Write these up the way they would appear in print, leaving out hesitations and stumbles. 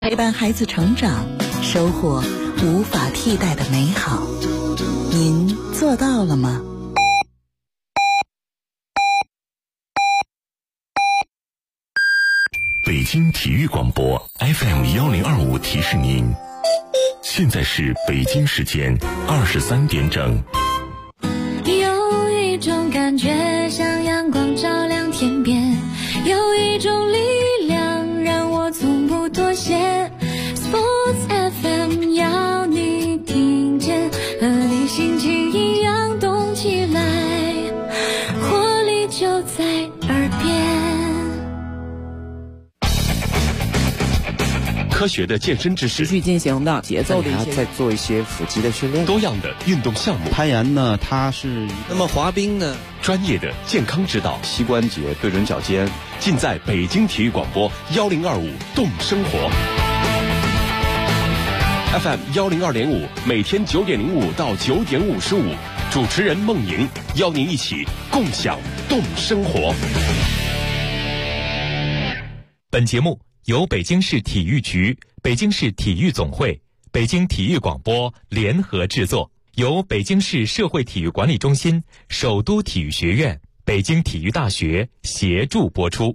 陪伴孩子成长，收获无法替代的美好。您做到了吗？ 北京体育广播 FM1025提示您，现在是北京时间23点整。 有一种感觉像阳光照亮天边，有一种力量让我从不妥协。 Sports FM 要你听见，和你心情一样动起来，活力就在耳边。 科学的健身知识， 持续进行的节奏的一些， 再做一些腹肌的训练， 多样的运动项目。 攀岩呢，它是那么滑冰呢， 专业的健康指导， 膝关节对准脚尖， 尽在北京体育广播1025动生活 FM102.5，每天9点05到9点55，主持人孟莹邀您一起共享动生活。 本节目由北京市体育局、北京市体育总会、北京体育广播联合制作，由北京市社会体育管理中心、首都体育学院、北京体育大学协助播出。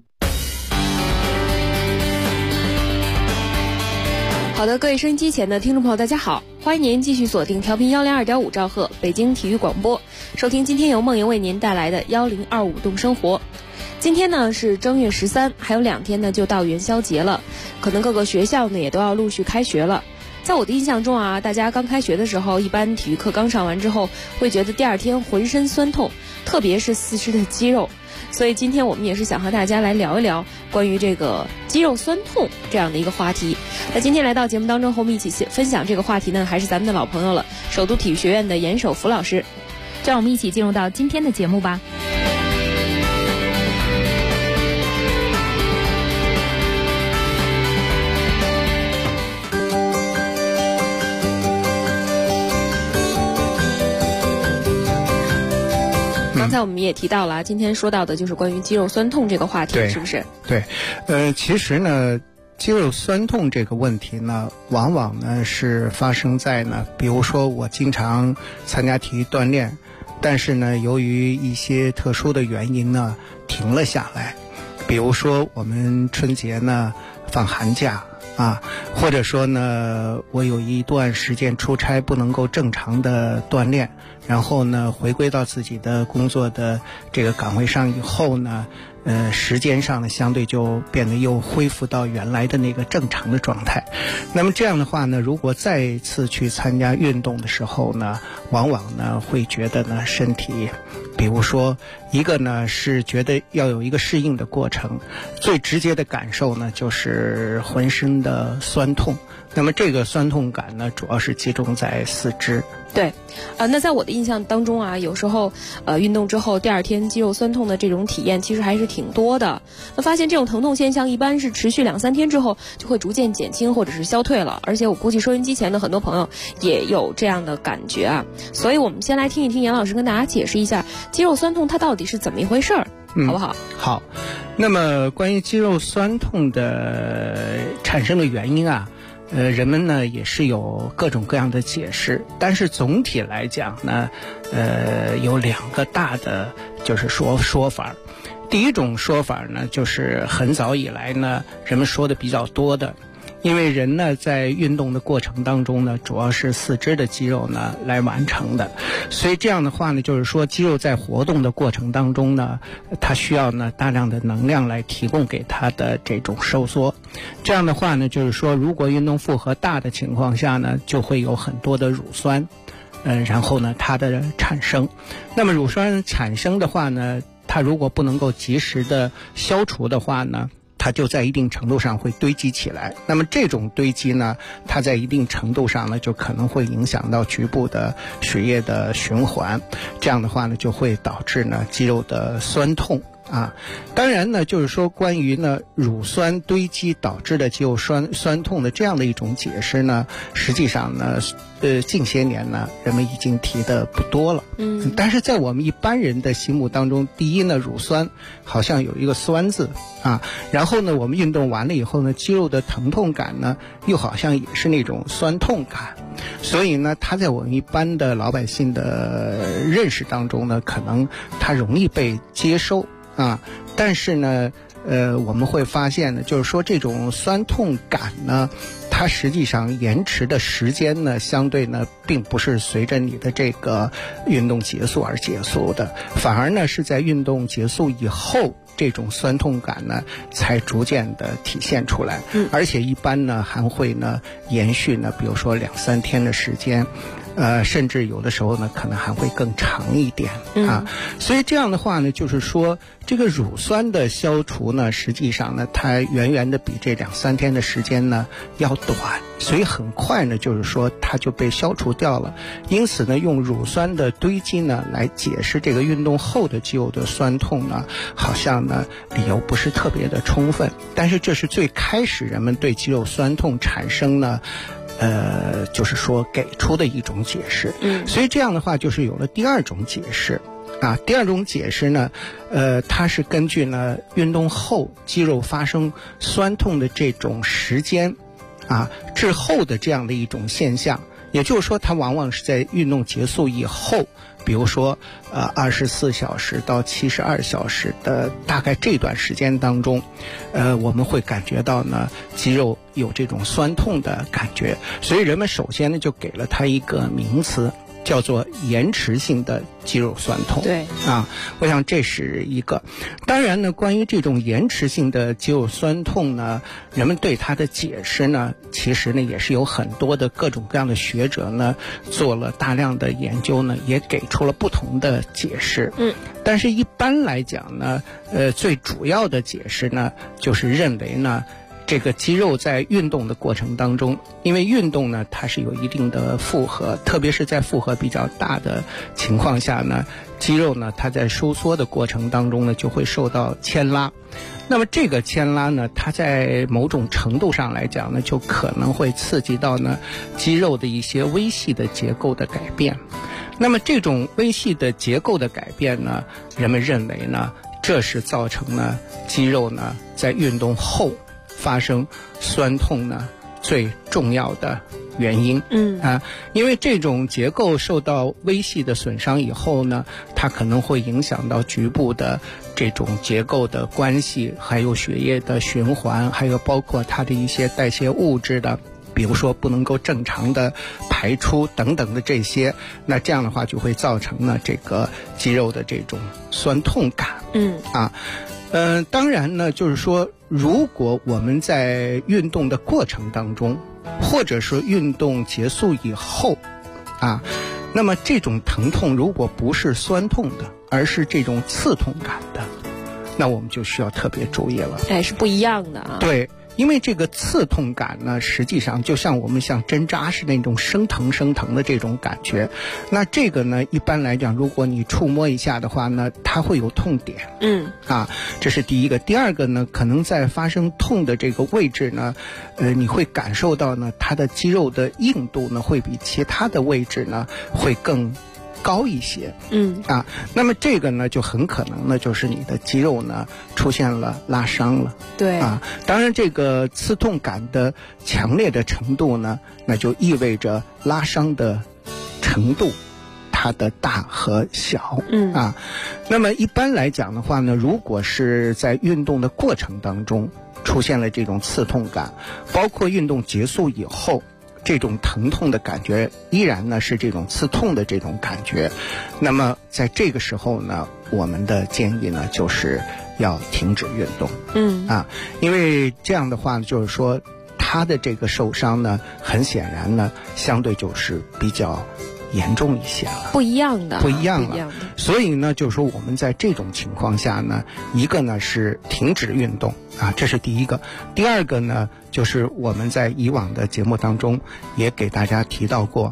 好的，各位收音机前的听众朋友，大家好，欢迎您继续锁定调频102.5兆赫北京体育广播，收听今天由梦莹为您带来的1025动生活。今天呢是正月13，还有2天呢就到元宵节了，可能各个学校呢也都要陆续开学了。在我的印象中啊，大家刚开学的时候，一般体育课刚上完之后，会觉得第2天浑身酸痛，特别是四肢的肌肉。所以今天我们也是想和大家来聊一聊关于这个肌肉酸痛这样的一个话题。那今天来到节目当中和我们一起分享这个话题呢，还是咱们的老朋友了，首都体育学院的严守福老师。 就让我们一起进入到今天的节目吧。 刚才我们也提到了，今天说到的就是关于肌肉酸痛这个话题，是不是？ 对，其实呢，肌肉酸痛这个问题呢，往往呢是发生在呢，比如说我经常参加体育锻炼，但是呢，由于一些特殊的原因呢，停了下来。比如说我们春节呢放寒假啊，或者说呢，我有一段时间出差不能够正常的锻炼，然后呢，回归到自己的工作的这个岗位上以后呢，时间上呢，相对就变得又恢复到原来的那个正常的状态。那么这样的话呢，如果再次去参加运动的时候呢，往往呢会觉得呢身体，比如说一个呢是觉得要有一个适应的过程，最直接的感受呢就是浑身的酸痛。那么这个酸痛感呢，主要是集中在四肢。 对，那在我的印象当中啊，有时候运动之后第2天肌肉酸痛的这种体验其实还是挺多的。那发现这种疼痛现象一般是持续2-3天之后就会逐渐减轻或者是消退了，而且我估计收音机前的很多朋友也有这样的感觉啊。所以我们先来听一听杨老师跟大家解释一下肌肉酸痛它到底是怎么一回事儿，好不好？ 好。那么关于肌肉酸痛的产生的原因啊，人们呢也是有各种各样的解释，但是总体来讲呢，有2个大的就是说法。第一种说法呢，就是很早以来呢，人们说的比较多的，因为人呢在运动的过程当中呢，主要是四肢的肌肉呢来完成的，所以这样的话呢，就是说肌肉在活动的过程当中呢，它需要呢大量的能量来提供给它的这种收缩。这样的话呢，就是说如果运动负荷大的情况下呢，就会有很多的乳酸，然后呢它的产生。那么乳酸产生的话呢，它如果不能够及时的消除的话呢，它就在一定程度上会堆积起来。那么这种堆积呢，它在一定程度上呢，就可能会影响到局部的血液的循环，这样的话呢，就会导致呢肌肉的酸痛啊。当然呢，就是说关于呢乳酸堆积导致的肌肉酸痛的这样的一种解释呢，实际上呢近些年呢人们已经提的不多了。但是在我们一般人的心目当中，第一呢，乳酸好像有一个酸字啊，然后呢我们运动完了以后呢，肌肉的疼痛感呢又好像也是那种酸痛感，所以呢它在我们一般的老百姓的认识当中呢，可能它容易被接受啊。但是呢我们会发现呢，就是说这种酸痛感呢，它实际上延迟的时间呢，相对呢并不是随着你的这个运动结束而结束的，反而呢是在运动结束以后，这种酸痛感呢才逐渐的体现出来，而且一般呢还会呢延续呢，比如说2-3天的时间，甚至有的时候呢可能还会更长一点啊。所以这样的话呢，就是说这个乳酸的消除呢，实际上呢它远远的比这2-3天的时间呢要短，所以很快呢就是说它就被消除掉了。因此呢，用乳酸的堆积呢来解释这个运动后的肌肉的酸痛呢，好像呢理由不是特别的充分，但是这是最开始人们对肌肉酸痛产生呢就是说给出的一种解释。所以这样的话就是有了第二种解释啊。第二种解释呢它是根据呢运动后肌肉发生酸痛的这种时间啊滞后的这样的一种现象，也就是说它往往是在运动结束以后，比如说24小时到72小时的大概这段时间当中，我们会感觉到呢肌肉有这种酸痛的感觉，所以人们首先呢就给了它一个名词，叫做延迟性的肌肉酸痛。 对啊，我想这是一个。当然呢，关于这种延迟性的肌肉酸痛呢，人们对它的解释呢，其实呢也是有很多的各种各样的学者呢做了大量的研究呢，也给出了不同的解释。但是一般来讲呢，最主要的解释呢，就是认为呢，这个肌肉在运动的过程当中，因为运动呢它是有一定的负荷，特别是在负荷比较大的情况下呢，肌肉呢它在收缩的过程当中呢就会受到牵拉。那么这个牵拉呢，它在某种程度上来讲呢，就可能会刺激到呢肌肉的一些微细的结构的改变。那么这种微细的结构的改变呢，人们认为呢，这是造成呢肌肉呢在运动后发生酸痛呢最重要的原因。因为这种结构受到微细的损伤以后呢，它可能会影响到局部的这种结构的关系，还有血液的循环，还有包括它的一些代谢物质的，比如说不能够正常的排出等等的这些，那这样的话就会造成呢这个肌肉的这种酸痛感。当然呢，就是说如果我们在运动的过程当中，或者说运动结束以后啊，那么这种疼痛如果不是酸痛的，而是这种刺痛感的，那我们就需要特别注意了。 是不一样的啊。 对，因为这个刺痛感呢，实际上就像我们像针扎是那种生疼的这种感觉。那这个呢，一般来讲，如果你触摸一下的话呢，它会有痛点。这是第一个。第二个呢，可能在发生痛的这个位置呢，你会感受到呢，它的肌肉的硬度呢，会比其他的位置呢，会更高一些。那么这个呢就很可能呢就是你的肌肉呢出现了拉伤了。 对当然这个刺痛感的强烈的程度呢，那就意味着拉伤的程度它的大和小。那么一般来讲的话呢，如果是在运动的过程当中出现了这种刺痛感，包括运动结束以后，这种疼痛的感觉依然呢是这种刺痛的这种感觉，那么在这个时候呢，我们的建议呢就是要停止运动。因为这样的话就是说他的这个受伤呢，很显然呢相对就是比较严重一些了， 不一样了。 所以呢就是说我们在这种情况下呢，一个呢是停止运动这是第一个。第二个呢，就是我们在以往的节目当中也给大家提到过，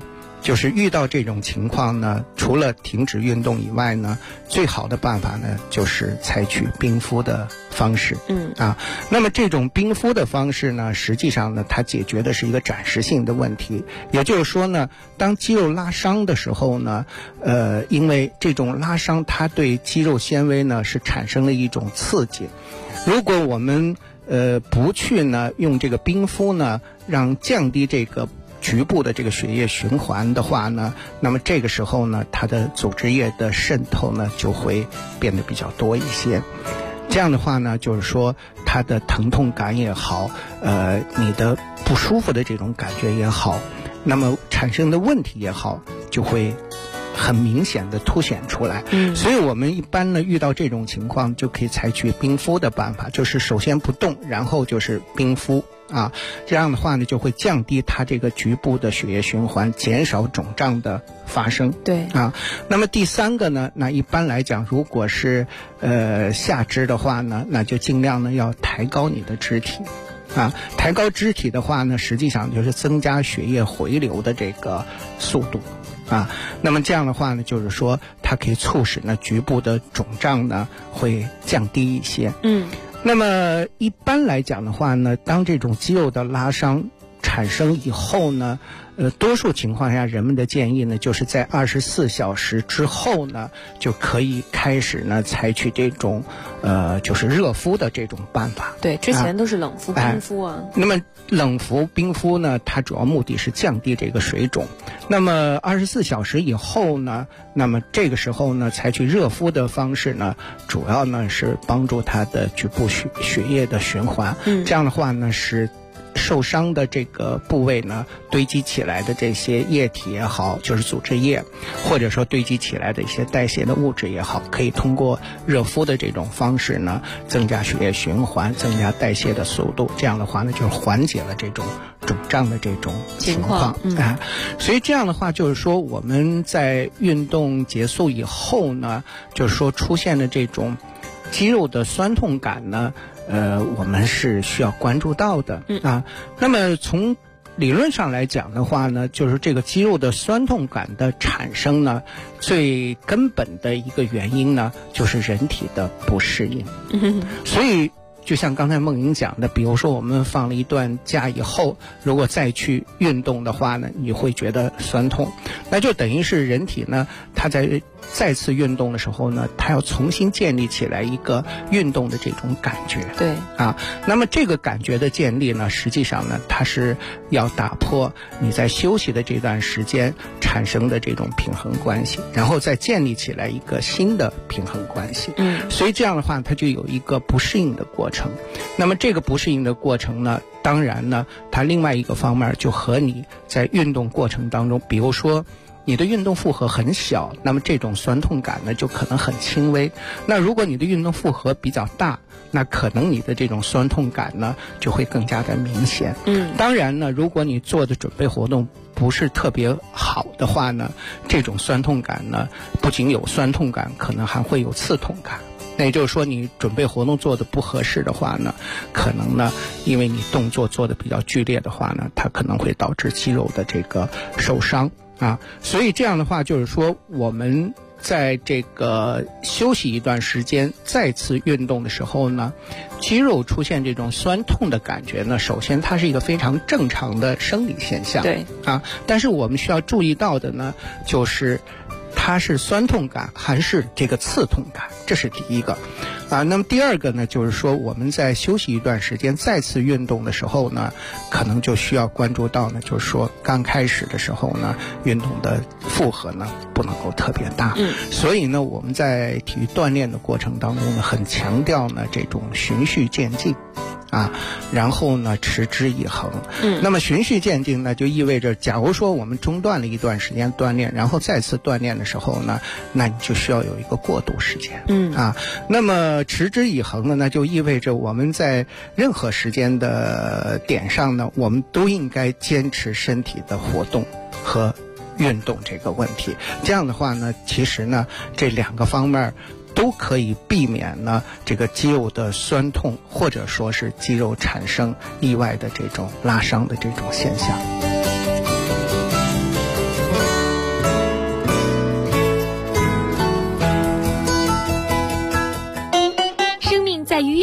就是遇到这种情况呢，除了停止运动以外呢，最好的办法呢就是采取冰敷的方式。那么这种冰敷的方式呢，实际上呢，它解决的是一个暂时性的问题。也就是说呢，当肌肉拉伤的时候呢，因为这种拉伤它对肌肉纤维呢是产生了一种刺激。如果我们不去呢用这个冰敷呢，让降低这个局部的这个血液循环的话呢，那么这个时候呢，它的组织液的渗透呢就会变得比较多一些。这样的话呢，就是说它的疼痛感也好，你的不舒服的这种感觉也好，那么产生的问题也好，就会很明显的凸显出来。所以我们一般呢遇到这种情况就可以采取冰敷的办法，就是首先不动，然后就是冰敷啊，这样的话呢就会降低它这个局部的血液循环，减少肿胀的发生。 对啊， 那么第三个呢，那一般来讲，如果是下肢的话呢，那就尽量呢要抬高你的肢体。抬高肢体的话呢，实际上就是增加血液回流的这个速度。那么这样的话呢，就是说它可以促使呢局部的肿胀呢会降低一些。那么一般来讲的话呢，当这种肌肉的拉伤产生以后呢，多数情况下人们的建议呢，就是在24小时之后呢，就可以开始呢采取这种就是热敷的这种办法。 对，之前都是冷敷、冰敷啊。 那么冷敷、冰敷呢，它主要目的是降低这个水肿。那么24小时以后呢，那么这个时候呢，采取热敷的方式呢，主要呢是帮助它的局部血液的循环。这样的话呢，使受伤的这个部位呢，堆积起来的这些液体也好，就是组织液，或者说堆积起来的一些代谢的物质也好，可以通过热敷的这种方式呢，增加血液循环，增加代谢的速度。这样的话呢，就缓解了这种肿胀的这种情况。所以这样的话，就是说我们在运动结束以后呢，就是说出现的这种肌肉的酸痛感呢，我们是需要关注到的。那么从理论上来讲的话呢，就是这个肌肉的酸痛感的产生呢，最根本的一个原因呢，就是人体的不适应。所以就像刚才梦莹讲的，比如说我们放了一段假以后，如果再去运动的话呢，你会觉得酸痛，那就等于是人体呢，它在再次运动的时候呢，它要重新建立起来一个运动的这种感觉。 对那么这个感觉的建立呢，实际上呢，它是要打破你在休息的这段时间产生的这种平衡关系，然后再建立起来一个新的平衡关系。所以这样的话，它就有一个不适应的过程。那么这个不适应的过程呢，当然呢，它另外一个方面就和你在运动过程当中，比如说你的运动负荷很小，那么这种酸痛感呢就可能很轻微。那如果你的运动负荷比较大，那可能你的这种酸痛感呢就会更加的明显。当然呢，如果你做的准备活动不是特别好的话呢，这种酸痛感呢不仅有酸痛感，可能还会有刺痛感。那也就是说，你准备活动做的不合适的话呢，可能呢，因为你动作做的比较剧烈的话呢，它可能会导致肌肉的这个受伤所以这样的话，就是说我们在这个休息一段时间再次运动的时候呢，肌肉出现这种酸痛的感觉呢，首先它是一个非常正常的生理现象。 对但是我们需要注意到的呢，就是它是酸痛感还是这个刺痛感，这是第一个那么第二个呢，就是说我们在休息一段时间再次运动的时候呢，可能就需要关注到呢，就是说刚开始的时候呢，运动的负荷呢不能够特别大。所以呢，我们在体育锻炼的过程当中呢，很强调呢这种循序渐进然后呢持之以恒。那么循序渐进呢，就意味着假如说我们中断了一段时间锻炼，然后再次锻炼的时候呢，那你就需要有一个过渡时间。那么持之以恒呢，那就意味着我们在任何时间的点上呢，我们都应该坚持身体的活动和运动这个问题。这样的话呢，其实呢这两个方面都可以避免呢这个肌肉的酸痛，或者说是肌肉产生意外的这种拉伤的这种现象。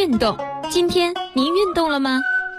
运动。今天您运动了吗？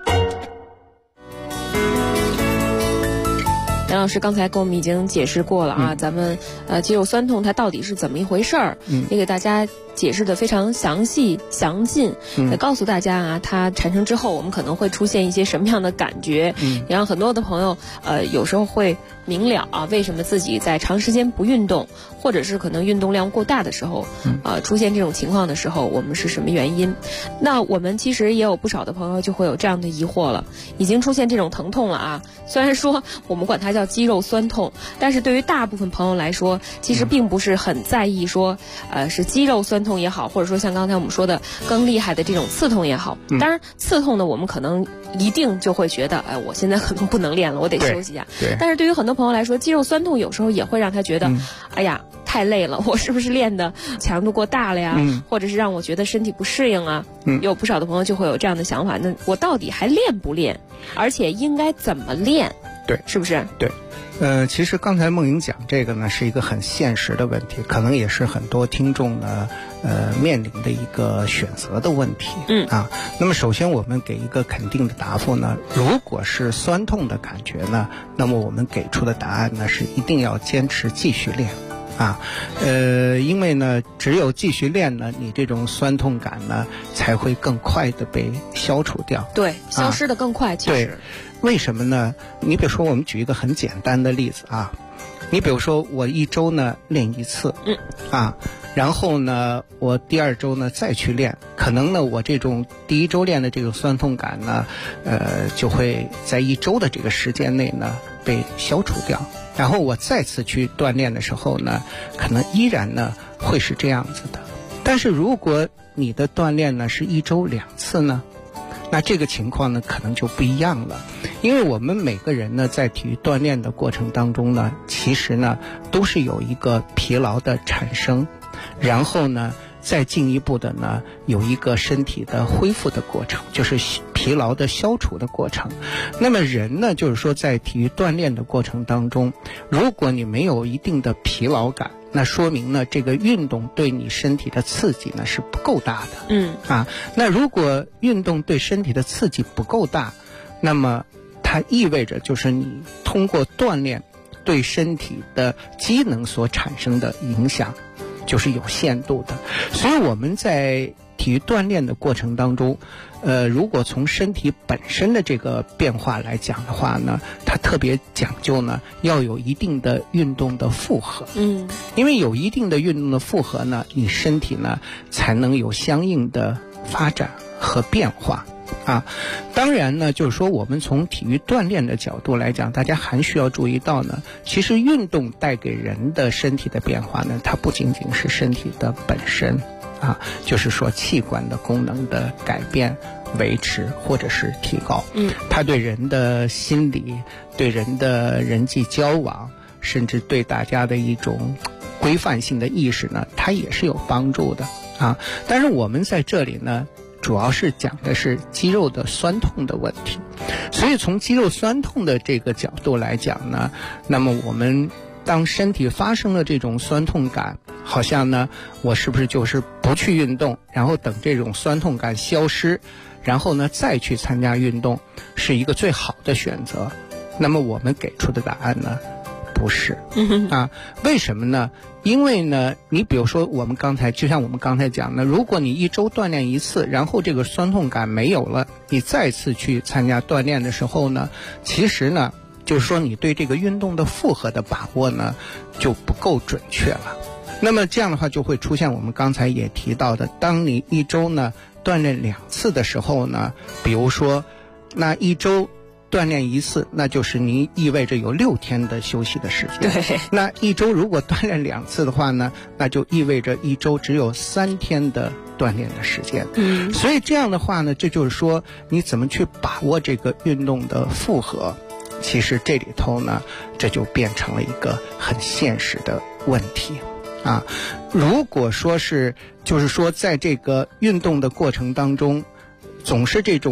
杨老师刚才跟我们已经解释过了啊，咱们肌肉酸痛它到底是怎么一回事儿，也给大家解释的非常详细详尽，也告诉大家啊，它产生之后我们可能会出现一些什么样的感觉，也让很多的朋友有时候会明了啊，为什么自己在长时间不运动，或者是可能运动量过大的时候，出现这种情况的时候，我们是什么原因？那我们其实也有不少的朋友就会有这样的疑惑了，已经出现这种疼痛了啊。虽然说我们管它叫肌肉酸痛，但是对于大部分朋友来说，其实并不是很在意说，是肌肉酸痛也好，或者说像刚才我们说的更厉害的这种刺痛也好。当然，刺痛呢，我们可能一定就会觉得，我现在可能不能练了，我得休息一下。但是对于很多朋友来说，肌肉酸痛有时候也会让他觉得，哎呀，太累了，我是不是练的强度过大了呀？或者是让我觉得身体不适应啊？有不少的朋友就会有这样的想法，那我到底还练不练？而且应该怎么练？ 对， 是不是？ 对。其实刚才梦莹讲这个呢，是一个很现实的问题，可能也是很多听众呢，面临的一个选择的问题。那么首先我们给一个肯定的答复呢，如果是酸痛的感觉呢，那么我们给出的答案呢是一定要坚持继续练。因为呢，只有继续练呢，你这种酸痛感呢才会更快的被消除掉。 对，消失的更快。其实， 对，为什么呢？你比如说，我们举一个很简单的例子啊，你比如说我一周呢练一次，然后呢，我第二周呢再去练，可能呢我这种第一周练的这种酸痛感呢，就会在一周的这个时间内呢被消除掉。然后我再次去锻炼的时候呢，可能依然呢会是这样子的。但是如果你的锻炼呢是一周2次呢，那这个情况呢可能就不一样了。因为我们每个人呢在体育锻炼的过程当中呢，其实呢都是有一个疲劳的产生，然后呢再进一步的呢有一个身体的恢复的过程，就是疲劳的消除的过程。那么人呢，就是说在体育锻炼的过程当中，如果你没有一定的疲劳感，那说明呢这个运动对你身体的刺激呢是不够大的。那如果运动对身体的刺激不够大，那么它意味着就是你通过锻炼对身体的机能所产生的影响就是有限度的。所以我们在体育锻炼的过程当中，如果从身体本身的这个变化来讲的话呢，它特别讲究呢要有一定的运动的负荷。因为有一定的运动的负荷呢，你身体呢才能有相应的发展和变化。当然呢，就是说我们从体育锻炼的角度来讲，大家还需要注意到呢，其实运动带给人的身体的变化呢，它不仅仅是身体的本身就是说器官的功能的改变、维持或者是提高。它对人的心理、对人的人际交往，甚至对大家的一种规范性的意识呢，它也是有帮助的但是我们在这里呢主要是讲的是肌肉的酸痛的问题。所以从肌肉酸痛的这个角度来讲呢，那么我们当身体发生了这种酸痛感，好像呢我是不是就是不去运动，然后等这种酸痛感消失，然后呢再去参加运动，是一个最好的选择？那么我们给出的答案呢不是为什么呢？因为呢，你比如说就像我们刚才讲的，如果你一周锻炼一次，然后这个酸痛感没有了，你再次去参加锻炼的时候呢，其实呢就是说你对这个运动的负荷的把握呢就不够准确了。那么这样的话就会出现我们刚才也提到的，当你一周呢锻炼2次的时候呢，比如说那一周锻炼1次，那就是你意味着有6天的休息的时间。 对， 那一周如果锻炼2次的话呢，那就意味着一周只有3天的锻炼的时间。所以这样的话呢，这就是说你怎么去把握这个运动的负荷，其实这里头呢，这就变成了一个很现实的问题如果说是就是说在这个运动的过程当中，总是这种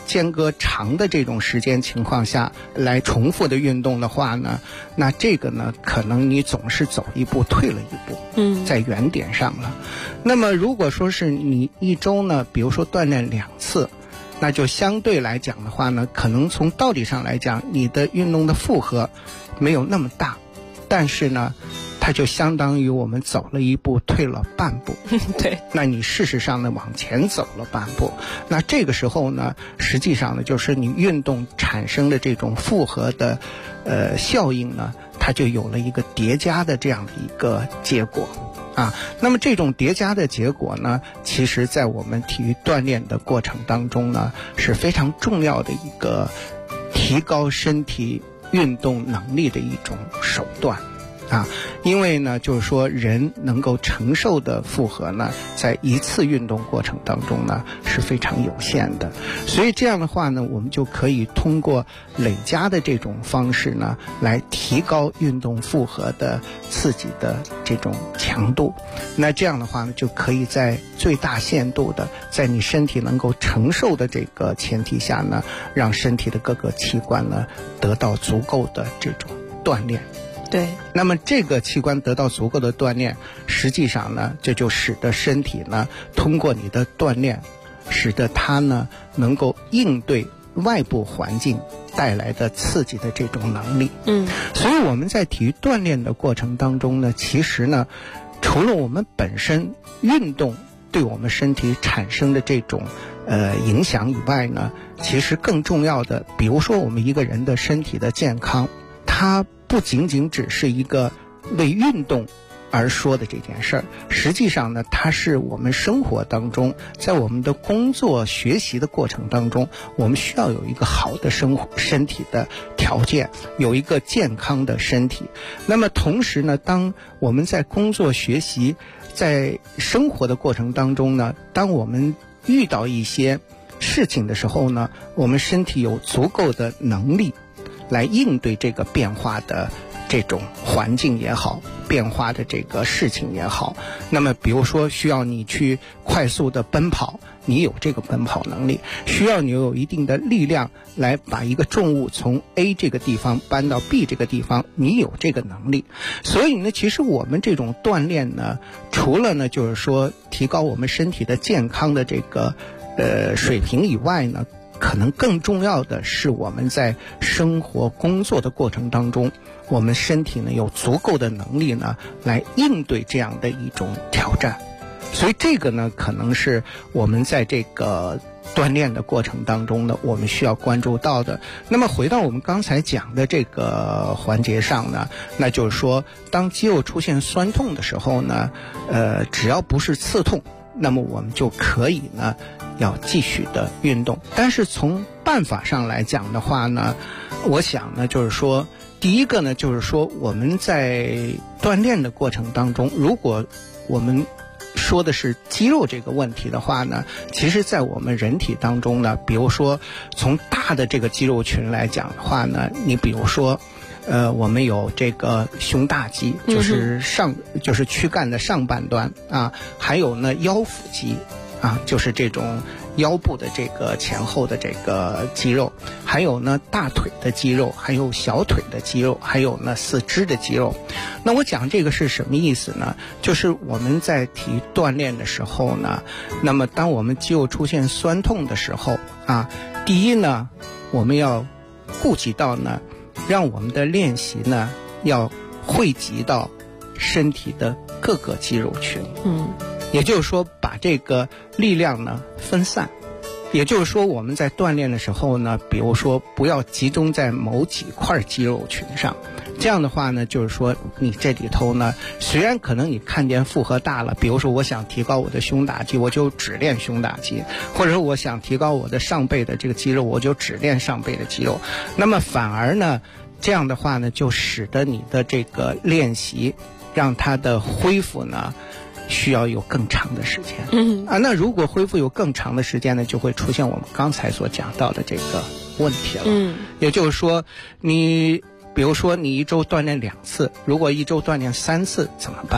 间隔长的这种时间情况下来重复的运动的话呢，那这个呢可能你总是走一步退了一步，在原点上了。那么如果说是你一周呢，比如说锻炼2次，那就相对来讲的话呢，可能从道理上来讲，你的运动的负荷没有那么大，但是呢它就相当于我们走了一步退了半步对， 那你事实上呢往前走了半步，那这个时候呢实际上呢就是你运动产生的这种复合的效应呢，它就有了一个叠加的这样的一个结果啊。那么这种叠加的结果呢，其实在我们体育锻炼的过程当中呢是非常重要的一个提高身体运动能力的一种手段啊，因为呢就是说人能够承受的负荷呢在一次运动过程当中呢是非常有限的，所以这样的话呢我们就可以通过累加的这种方式呢来提高运动负荷的刺激的这种强度，那这样的话呢就可以在最大限度的在你身体能够承受的这个前提下呢，让身体的各个器官呢得到足够的这种锻炼。 对， 那么这个器官得到足够的锻炼，实际上呢这就使得身体呢通过你的锻炼，使得它呢能够应对外部环境带来的刺激的这种能力。所以我们在体育锻炼的过程当中呢，其实呢除了我们本身运动对我们身体产生的这种影响以外呢，其实更重要的，比如说我们一个人的身体的健康，它不仅仅只是一个为运动而说的这件事儿，实际上呢它是我们生活当中，在我们的工作学习的过程当中，我们需要有一个好的身体的条件，有一个健康的身体。那么同时呢，当我们在工作学习在生活的过程当中呢，当我们遇到一些事情的时候呢，我们身体有足够的能力来应对这个变化的这种环境也好，变化的这个事情也好。那么比如说需要你去快速的奔跑，你有这个奔跑能力，需要你有一定的力量来把一个重物从 A 这个地方搬到 B 这个地方，你有这个能力。所以呢其实我们这种锻炼呢，除了呢就是说提高我们身体的健康的这个水平以外呢，可能更重要的是我们在生活工作的过程当中，我们身体呢有足够的能力呢来应对这样的一种挑战。所以这个呢可能是我们在这个锻炼的过程当中呢我们需要关注到的。那么回到我们刚才讲的这个环节上呢，那就是说当肌肉出现酸痛的时候呢，只要不是刺痛，那么我们就可以呢要继续的运动。但是从办法上来讲的话呢，我想呢就是说第一个呢就是说我们在锻炼的过程当中，如果我们说的是肌肉这个问题的话呢，其实在我们人体当中呢，比如说从大的这个肌肉群来讲的话呢，你比如说我们有这个胸大肌，就是躯干的上半端啊，还有呢腰腹肌啊，就是这种腰部的这个前后的这个肌肉，还有呢大腿的肌肉，还有小腿的肌肉，还有呢四肢的肌肉。那我讲这个是什么意思呢？就是我们在体育锻炼的时候呢，那么当我们肌肉出现酸痛的时候啊，第一呢我们要顾及到呢，让我们的练习呢要汇集到身体的各个肌肉群。也就是说把这个力量呢分散，也就是说我们在锻炼的时候呢，比如说不要集中在某几块肌肉群上，这样的话呢就是说你这里头呢虽然可能你看见负荷大了，比如说我想提高我的胸大肌，我就只练胸大肌，或者说我想提高我的上背的这个肌肉，我就只练上背的肌肉，那么反而呢这样的话呢就使得你的这个练习让它的恢复呢需要有更长的时间。那如果恢复有更长的时间呢，就会出现我们刚才所讲到的这个问题了。也就是说你比如说你一周锻炼2次，如果一周锻炼3次怎么办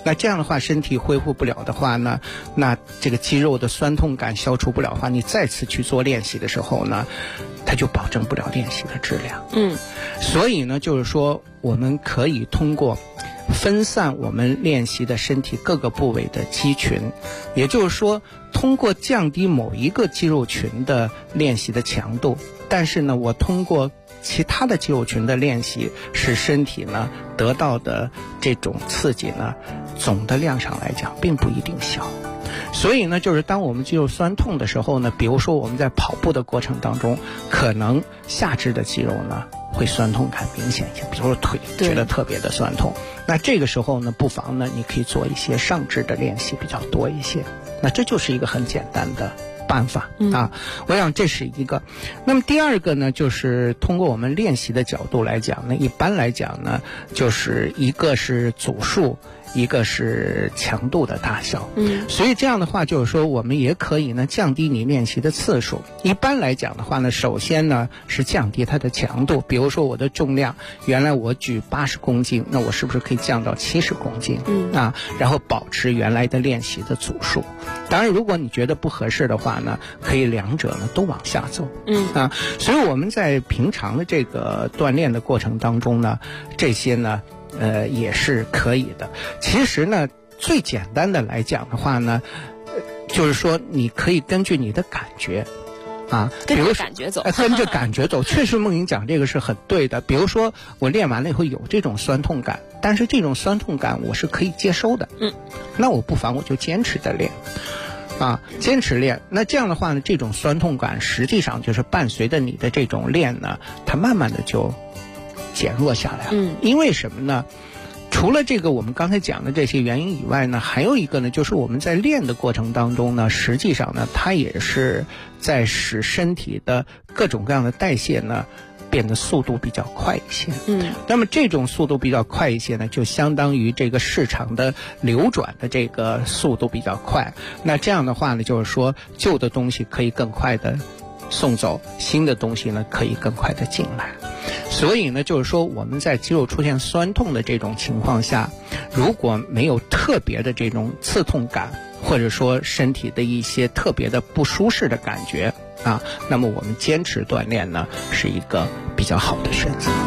那这样的话身体恢复不了的话呢，那这个肌肉的酸痛感消除不了的话，你再次去做练习的时候呢，它就保证不了练习的质量。所以呢就是说我们可以通过分散我们练习的身体各个部位的肌群，也就是说通过降低某一个肌肉群的练习的强度，但是呢我通过其他的肌肉群的练习，使身体呢得到的这种刺激呢，总的量上来讲并不一定小。所以呢就是当我们肌肉酸痛的时候呢，比如说我们在跑步的过程当中，可能下肢的肌肉呢会酸痛感明显一些，比如说腿觉得特别的酸痛，那这个时候呢不妨呢你可以做一些上肢的练习比较多一些，那这就是一个很简单的办法啊，我想这是一个。那么第二个呢，就是通过我们练习的角度来讲呢，一般来讲呢，就是一个是组数，一个是强度的大小。所以这样的话就是说我们也可以呢降低你练习的次数。一般来讲的话呢，首先呢是降低它的强度，比如说我的重量原来我举80公斤，那我是不是可以降到70公斤然后保持原来的练习的组数。当然如果你觉得不合适的话呢，可以两者呢都往下走。所以我们在平常的这个锻炼的过程当中呢，这些呢也是可以的。其实呢最简单的来讲的话呢，就是说你可以根据你的感觉跟着感觉走， 跟着感觉走。确实梦莹讲这个是很对的。比如说我练完了以后有这种酸痛感，但是这种酸痛感我是可以接收的，那我不妨我就坚持的练坚持练。那这样的话呢，这种酸痛感实际上就是伴随着你的这种练呢，它慢慢的就减弱下来了。因为什么呢？除了这个我们刚才讲的这些原因以外呢，还有一个呢，就是我们在练的过程当中呢，实际上呢它也是在使身体的各种各样的代谢呢变得速度比较快一些。那么这种速度比较快一些呢，就相当于这个市场的流转的这个速度比较快。那这样的话呢，就是说旧的东西可以更快的送走，新的东西呢可以更快的进来。所以呢就是说我们在肌肉出现酸痛的这种情况下，如果没有特别的这种刺痛感，或者说身体的一些特别的不舒适的感觉那么我们坚持锻炼呢是一个比较好的选择。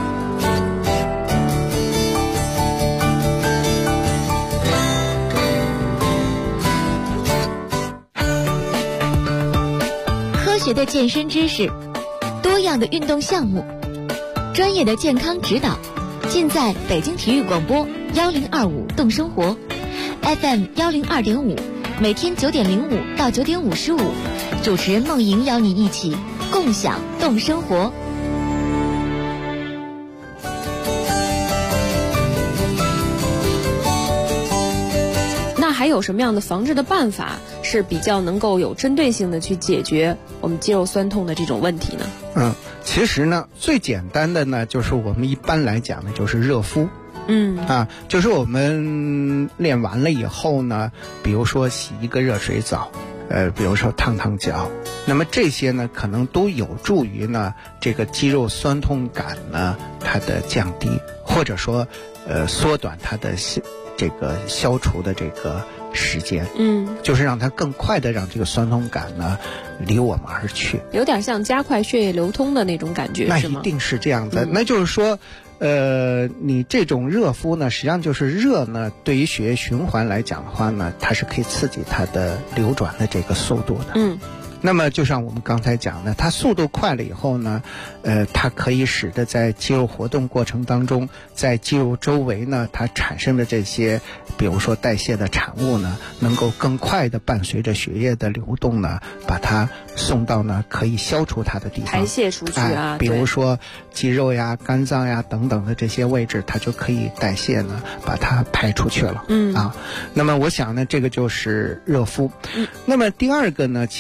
科学的健身知识，多样的运动项目，专业的健康指导，尽在北京体育广播1025动生活 FM 102.5，每天9点05到9点55，主持人梦莹邀你一起共享动生活。 那还有什么样的防治的办法是比较能够有针对性的去解决我们肌肉酸痛的这种问题呢？ 其实呢最简单的呢就是我们一般来讲呢就是热敷。就是我们练完了以后呢，比如说洗一个热水澡，比如说烫烫脚，那么这些呢可能都有助于呢这个肌肉酸痛感呢它的降低，或者说缩短它的这个消除的这个时间，就是让它更快的让这个酸痛感呢离我们而去， 有点像加快血液流通的那种感觉， 那是吗？ 一定是这样的。那就是说你这种热敷呢，实际上就是热呢对于血液循环来讲的话呢，它是可以刺激它的流转的这个速度的。那么就像我们刚才讲的，它速度快了以后呢，它可以使得在肌肉活动过程当中，在肌肉周围呢，它产生的这些，比如说代谢的产物呢，能够更快的伴随着血液的流动呢，把它送到呢可以消除它的地方， 排泄出去比如说肌肉呀、肝脏呀等等的这些位置，它就可以代谢呢，把它排出去了。那么我想呢，这个就是热敷。那么第二个呢，其实现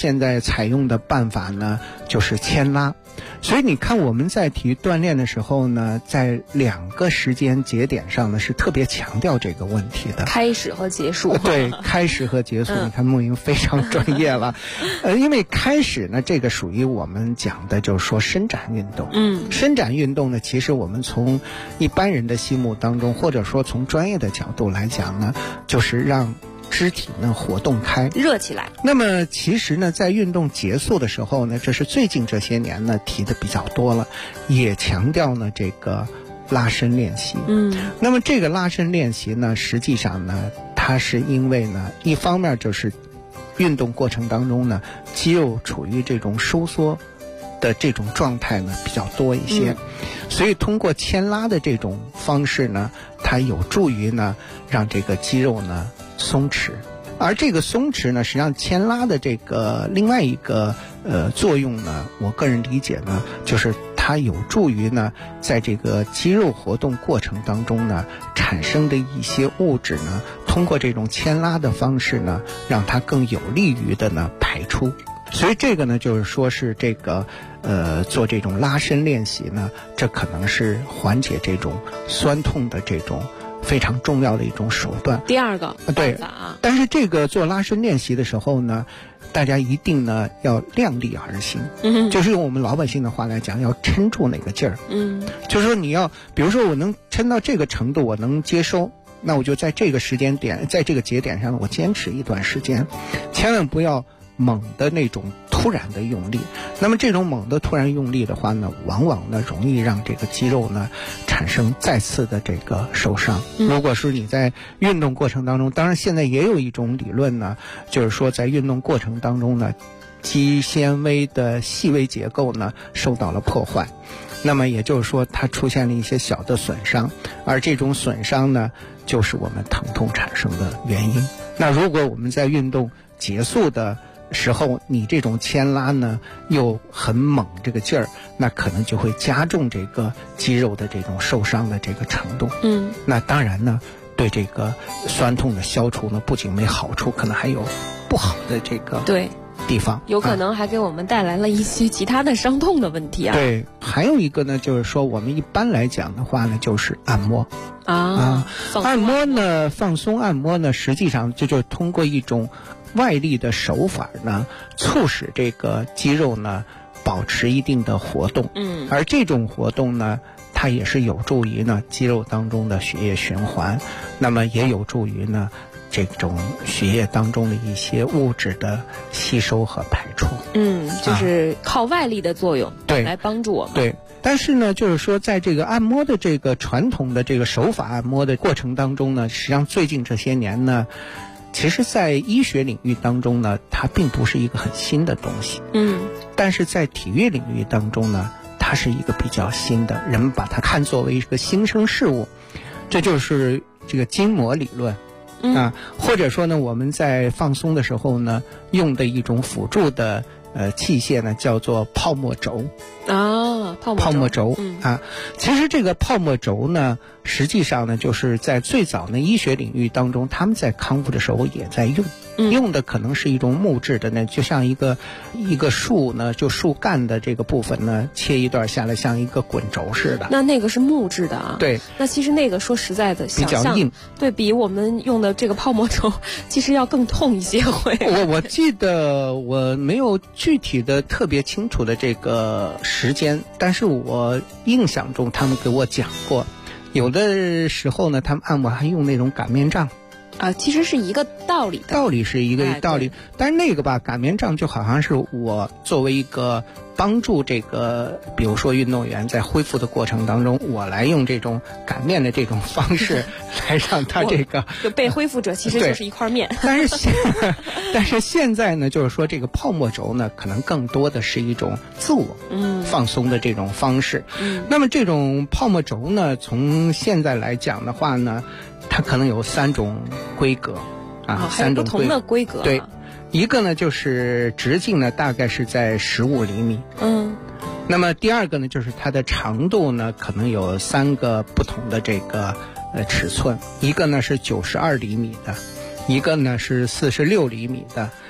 现在采用的办法呢就是牵拉。所以你看我们在体育锻炼的时候呢，在2个时间节点上呢是特别强调这个问题的， 开始和结束。 对，开始和结束，你看梦莹非常专业了。因为开始呢，这个属于我们讲的就是说伸展运动。伸展运动呢，其实我们从一般人的心目当中，或者说从专业的角度来讲呢，就是让肢体呢活动开， 热起来。 那么其实呢，在运动结束的时候呢，这是最近这些年呢提的比较多了，也强调呢这个拉伸练习。那么这个拉伸练习呢，实际上呢，它是因为呢，一方面就是运动过程当中呢，肌肉处于这种收缩的这种状态呢比较多一些，所以通过牵拉的这种方式呢，它有助于呢让这个肌肉呢松弛。而这个松弛呢，实际上牵拉的这个另外一个作用呢，我个人理解呢，就是它有助于呢在这个肌肉活动过程当中呢产生的一些物质呢，通过这种牵拉的方式呢，让它更有利于的呢排出。所以这个呢，就是说是这个做这种拉伸练习呢，这可能是缓解这种酸痛的这种非常重要的一种手段。 第二个对，但是这个做拉伸练习的时候呢，大家一定呢要量力而行。就是用我们老百姓的话来讲，要撑住那个劲儿。就是说你要，比如说我能撑到这个程度，我能接收，那我就在这个时间点，在这个节点上，我坚持一段时间，千万不要猛的那种突然的用力。那么这种猛的突然用力的话呢，往往呢容易让这个肌肉呢产生再次的这个受伤。如果是你在运动过程当中，当然现在也有一种理论呢，就是说在运动过程当中呢，肌纤维的细微结构呢受到了破坏，那么也就是说它出现了一些小的损伤，而这种损伤呢就是我们疼痛产生的原因。那如果我们在运动结束的时候，你这种牵拉呢又很猛这个劲儿，那可能就会加重这个肌肉的这种受伤的这个程度。那当然呢，对这个酸痛的消除呢，不仅没好处，可能还有不好的这个地方， 有可能还给我们带来了一些其他的伤痛的问题啊。 对，还有一个呢，就是说我们一般来讲的话呢，就是按摩按摩呢，放松按摩呢，实际上就是通过一种外力的手法呢，促使这个肌肉呢保持一定的活动。而这种活动呢，它也是有助于呢肌肉当中的血液循环，那么也有助于呢这种血液当中的一些物质的吸收和排出。 就是靠外力的作用对来帮助我们。 对，但是呢，就是说在这个按摩的这个传统的这个手法按摩的过程当中呢，实际上最近这些年呢，其实在医学领域当中呢，它并不是一个很新的东西。但是在体育领域当中呢，它是一个比较新的，人们把它看作为一个新生事物，这就是这个筋膜理论。或者说呢，我们在放松的时候呢，用的一种辅助的器械呢，叫做泡沫轴。泡沫轴其实这个泡沫轴呢，实际上呢，就是在最早的医学领域当中，他们在康复的时候也在用的可能是一种木质的呢，就像一个树呢，就树干的这个部分呢，切一段下来，像一个滚轴似的。 那个是木质的啊？ 对。 那其实那个说实在的， 比较硬， 对比我们用的这个泡沫轴，其实要更痛一些会。 我记得我没有具体的特别清楚的这个时间，但是我印象中他们给我讲过，有的时候呢，他们按摩还用那种擀面杖。 其实是一个道理的， 道理是一个道理，但是那个吧，擀面杖就好像是我作为一个帮助这个，比如说运动员在恢复的过程当中，我来用这种擀面的这种方式来让他这个就被恢复者其实就是一块面。 但是现在呢，就是说这个泡沫轴呢，可能更多的是一种自我放松的这种方式。那么这种泡沫轴呢，从现在来讲的话呢，它可能有3种规格 3种不同的规格。 对，一个呢就是直径呢大概是在15厘米。那么第二个呢就是它的长度呢可能有3个不同的这个尺寸，一个呢是92厘米的，一个呢是46厘米的，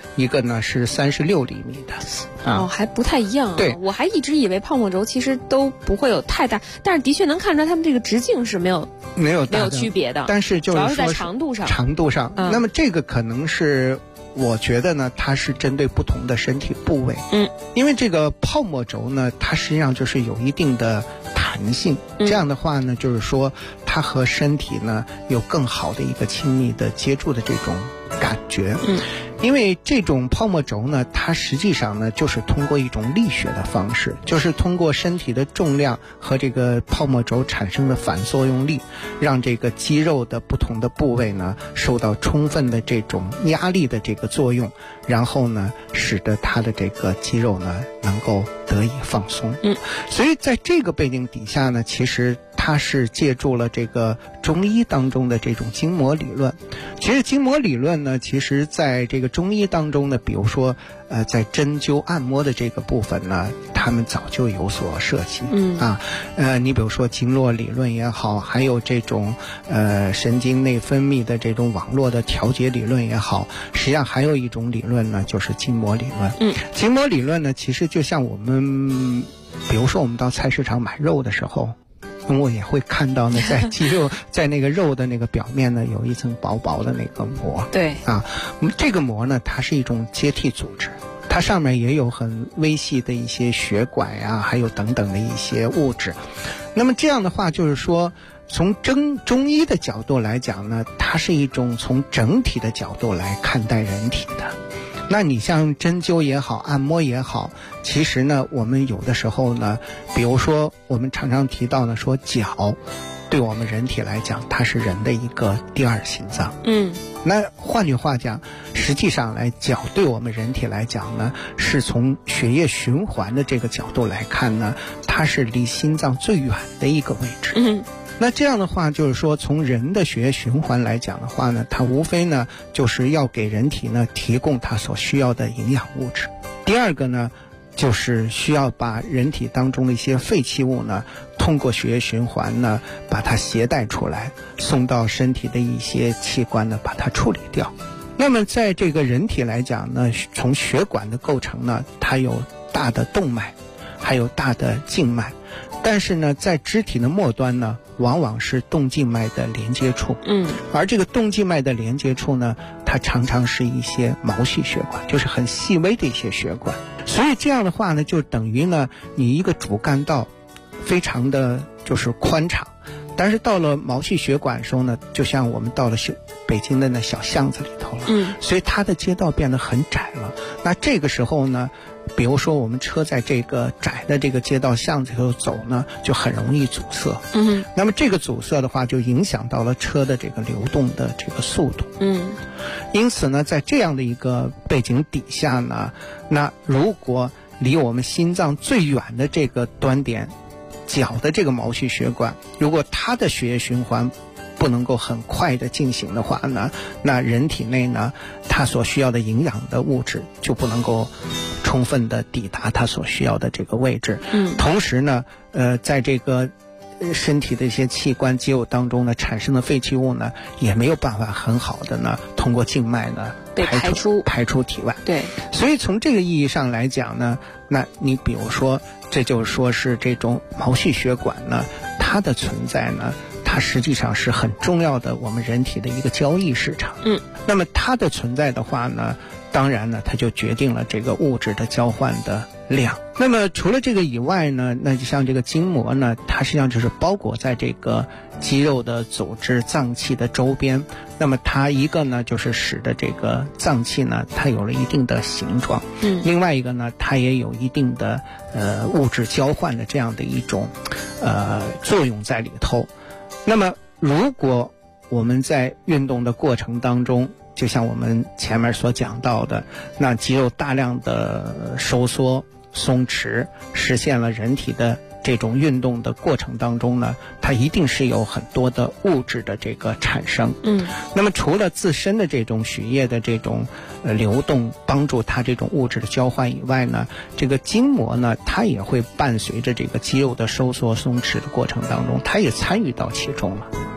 一个呢是36厘米的。 哦，还不太一样啊。 对， 我还一直以为泡沫轴其实都不会有太大，但是的确能看出来它们这个直径是没有区别的， 但是就是说主要是在长度上。 那么这个可能是我觉得呢，它是针对不同的身体部位。因为这个泡沫轴呢，它实际上就是有一定的弹性，这样的话呢，就是说它和身体呢有更好的一个亲密的接触的这种感觉。因为这种泡沫轴呢，它实际上呢就是通过一种力学的方式，就是通过身体的重量和这个泡沫轴产生的反作用力，让这个肌肉的不同的部位呢受到充分的这种压力的这个作用，然后呢使得它的这个肌肉呢能够得以放松。所以在这个背景底下呢，其实它是借助了这个中医当中的这种筋膜理论。其实筋膜理论呢，其实在这个中医当中呢，比如说在针灸按摩的这个部分呢，他们早就有所涉及。你比如说经络理论也好，还有这种神经内分泌的这种网络的调节理论也好，实际上还有一种理论呢，就是筋膜理论。筋膜理论呢，其实就像我们比如说我们到菜市场买肉的时候，我也会看到呢，在肌肉在那个肉的那个表面呢，有一层薄薄的那个膜。 对啊， 这个膜呢，它是一种接替组织，它上面也有很微细的一些血管呀，还有等等的一些物质。那么这样的话，就是说从中医的角度来讲呢，它是一种从整体的角度来看待人体的。那你像针灸也好，按摩也好，其实呢，我们有的时候呢，比如说我们常常提到呢，说脚对我们人体来讲，它是人的一个第二心脏。那换句话讲，实际上来脚对我们人体来讲呢，是从血液循环的这个角度来看呢，它是离心脏最远的一个位置。那这样的话，就是说从人的血液循环来讲的话呢，它无非呢就是要给人体呢提供它所需要的营养物质。第二个呢，就是需要把人体当中的一些废弃物呢，通过血液循环呢把它携带出来，送到身体的一些器官呢把它处理掉。那么在这个人体来讲呢，从血管的构成呢，它有大的动脉，还有大的静脉。但是呢，在肢体的末端呢，往往是动静脉的连接处。而这个动静脉的连接处呢，它常常是一些毛细血管，就是很细微的一些血管。所以这样的话呢，就等于呢，你一个主干道非常的就是宽敞，但是到了毛细血管的时候呢，就像我们到了北京的那小巷子里头了。所以它的街道变得很窄了。那这个时候呢，比如说我们车在这个窄的这个街道巷子里头走呢，就很容易阻塞。那么这个阻塞的话，就影响到了车的这个流动的这个速度。因此呢，在这样的一个背景底下呢，那如果离我们心脏最远的这个端点，脚的这个毛细血管，如果它的血液循环不能够很快的进行的话呢，那人体内呢，它所需要的营养的物质就不能够充分的抵达它所需要的这个位置。同时呢，在这个身体的一些器官肌肉当中呢，产生的废弃物呢，也没有办法很好的呢通过静脉呢排出体外。 对， 所以从这个意义上来讲呢，那你比如说，这就是说是这种毛细血管呢，它的存在呢，它实际上是很重要的我们人体的一个交易市场。那么它的存在的话呢，当然呢，它就决定了这个物质的交换的量。那么除了这个以外呢，那就像这个筋膜呢，它实际上就是包裹在这个肌肉的组织脏器的周边。那么它一个呢，就是使得这个脏器呢，它有了一定的形状。另外一个呢，它也有一定的物质交换的这样的一种作用在里头。那么如果我们在运动的过程当中，就像我们前面所讲到的，那肌肉大量的收缩松弛，实现了人体的这种运动的过程当中呢，它一定是有很多的物质的这个产生。那么除了自身的这种血液的这种流动，帮助它这种物质的交换以外呢，这个筋膜呢，它也会伴随着这个肌肉的收缩松弛的过程当中，它也参与到其中了。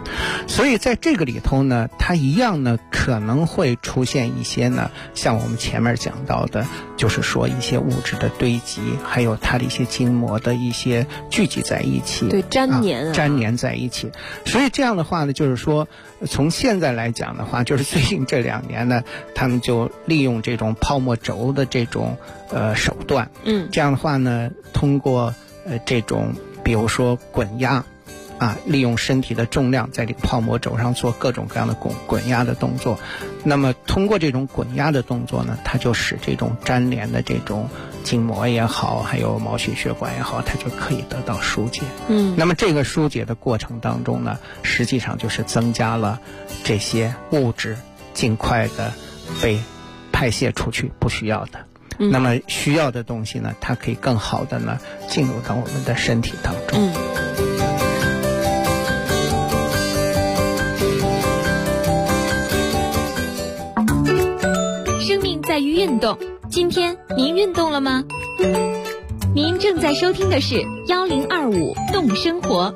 所以在这个里头呢，它一样呢可能会出现一些呢，像我们前面讲到的，就是说一些物质的堆积，还有它的一些筋膜的一些聚集在一起， 对，粘连粘连在一起。所以这样的话呢，就是说从现在来讲的话，就是最近这2年呢，他们就利用这种泡沫轴的这种手段，这样的话呢，通过这种比如说滚压利用身体的重量在这个泡沫轴上做各种各样的滚压的动作，那么通过这种滚压的动作呢，它就使这种粘连的这种筋膜也好，还有毛细血管也好，它就可以得到疏解。那么这个疏解的过程当中呢，实际上就是增加了这些物质尽快的被排泄出去，不需要的。那么需要的东西呢，它可以更好的呢进入到我们的身体当中。 生命在于运动，今天您运动了吗？您正在收听的是1025动生活。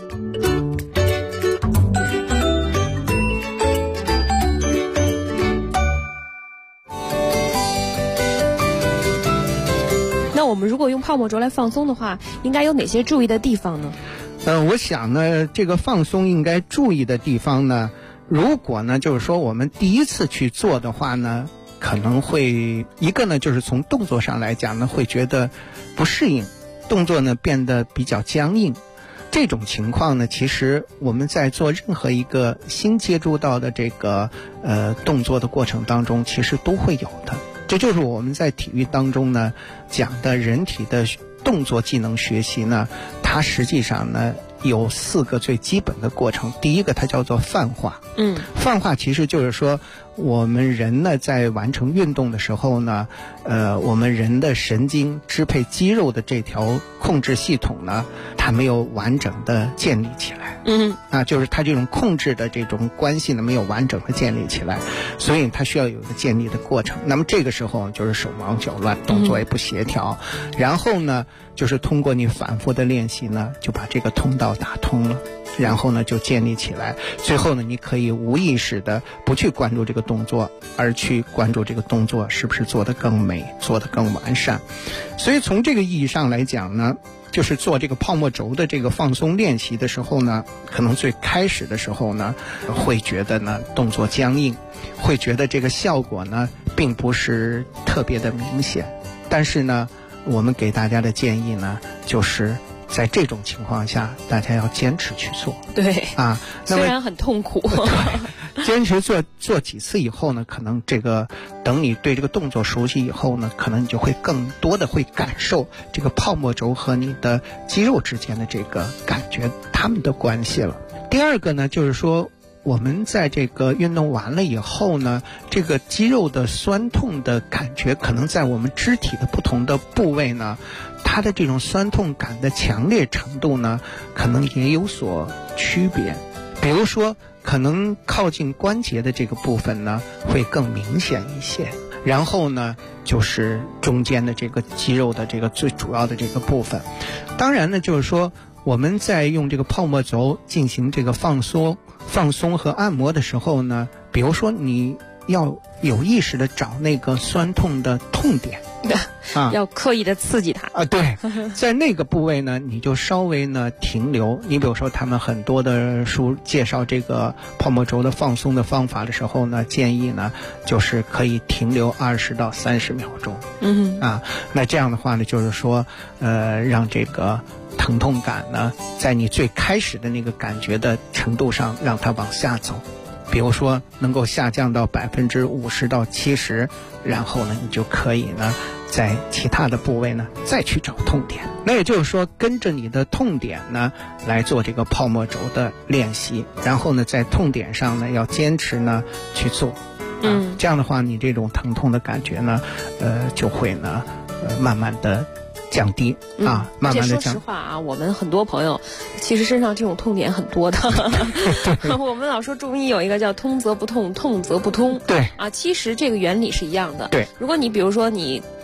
那我们如果用泡沫轴来放松的话，应该有哪些注意的地方呢？ 我想呢，这个放松应该注意的地方呢，如果呢就是说我们第一次去做的话呢，可能会一个呢就是从动作上来讲呢，会觉得不适应，动作呢变得比较僵硬。这种情况呢，其实我们在做任何一个新接触到的这个动作的过程当中，其实都会有的。这就是我们在体育当中呢讲的人体的动作技能学习呢，它实际上呢有4个最基本的过程。第一个它叫做泛化。泛化其实就是说我们人呢在完成运动的时候呢，我们人的神经支配肌肉的这条控制系统呢，它没有完整的建立起来。就是它这种控制的这种关系呢没有完整的建立起来，所以它需要有一个建立的过程。那么这个时候就是手忙脚乱，动作也不协调，然后呢就是通过你反复的练习呢，就把这个通道打通了，然后呢就建立起来。最后呢你可以无意识的不去关注这个动作，而去关注这个动作是不是做得更美，做得更完善。所以从这个意义上来讲呢，就是做这个泡沫轴的这个放松练习的时候呢，可能最开始的时候呢会觉得呢动作僵硬，会觉得这个效果呢并不是特别的明显。但是呢我们给大家的建议呢，就是在这种情况下大家要坚持去做。 对虽然很痛苦坚持做几次以后呢，可能这个等你对这个动作熟悉以后呢，可能你就会更多的会感受这个泡沫轴和你的肌肉之间的这个感觉，他们的关系了。第二个呢就是说我们在这个运动完了以后呢，这个肌肉的酸痛的感觉可能在我们肢体的不同的部位呢，它的这种酸痛感的强烈程度呢可能也有所区别。比如说可能靠近关节的这个部分呢会更明显一些，然后呢就是中间的这个肌肉的这个最主要的这个部分。当然呢就是说我们在用这个泡沫轴进行这个放松和按摩的时候呢，比如说你要有意识的找那个酸痛的痛点要刻意的刺激它对，在那个部位呢你就稍微呢停留。你比如说他们很多的书介绍这个泡沫轴的放松的方法的时候呢，建议呢就是可以停留20到30秒钟。那这样的话呢就是说让这个疼痛感呢在你最开始的那个感觉的程度上让它往下走，比如说能够下降到50%到70%，然后呢你就可以呢在其他的部位呢再去找痛点。那也就是说跟着你的痛点呢来做这个泡沫轴的练习，然后呢在痛点上呢要坚持呢去做。这样的话你这种疼痛的感觉呢就会呢慢慢的降低慢慢的降低。 说实话我们很多朋友其实身上这种痛点很多的我们老说中医有一个叫通则不痛，痛则不通。 对其实这个原理是一样的。 对， 如果你比如说你